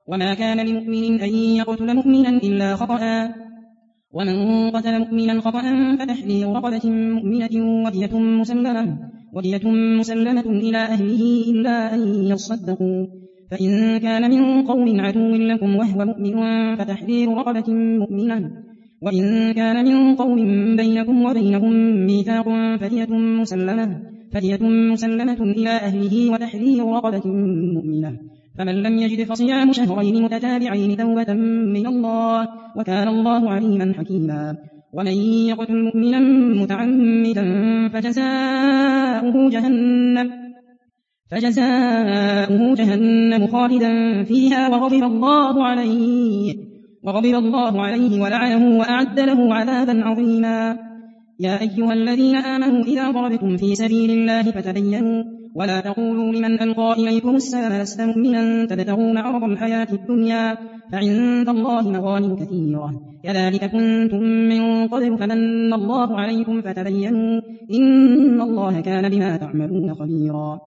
وما كان لمؤمن أن يقتل مؤمنا إلا خطأ ومن قتل مؤمنا خطأ فتحرير رقبة مؤمنة ودية مسلمة إلى أهله إلا أن يصدقوا فإن كان من قوم عدو لكم وهو مؤمن فتحرير رقبة مؤمنة وإن كان من قوم بينكم وبينهم ميثاق فدية مسلمة إلى أهله وتحرير رقبة مؤمنة فمن لم يجد فصيام شهرين متتابعين توبة من الله وكان الله عليما حكيما ومن يقتل مؤمنا متعمدا فجزاؤه جهنم خالدا فيها وغضب الله عليه ولعنه وأعد له عذابا عظيما يا أيها الذين آمنوا إذا ضربتم في سبيل الله فتبينوا ولا تقولوا لمن ألقى إليكم السلام لست مؤمنا تبتغون عرض الحياة الدنيا فعند الله مغانم كثيرة كذلك كنتم من قبل فمن الله عليكم فتبينوا إن الله كان بما تعملون خبيرا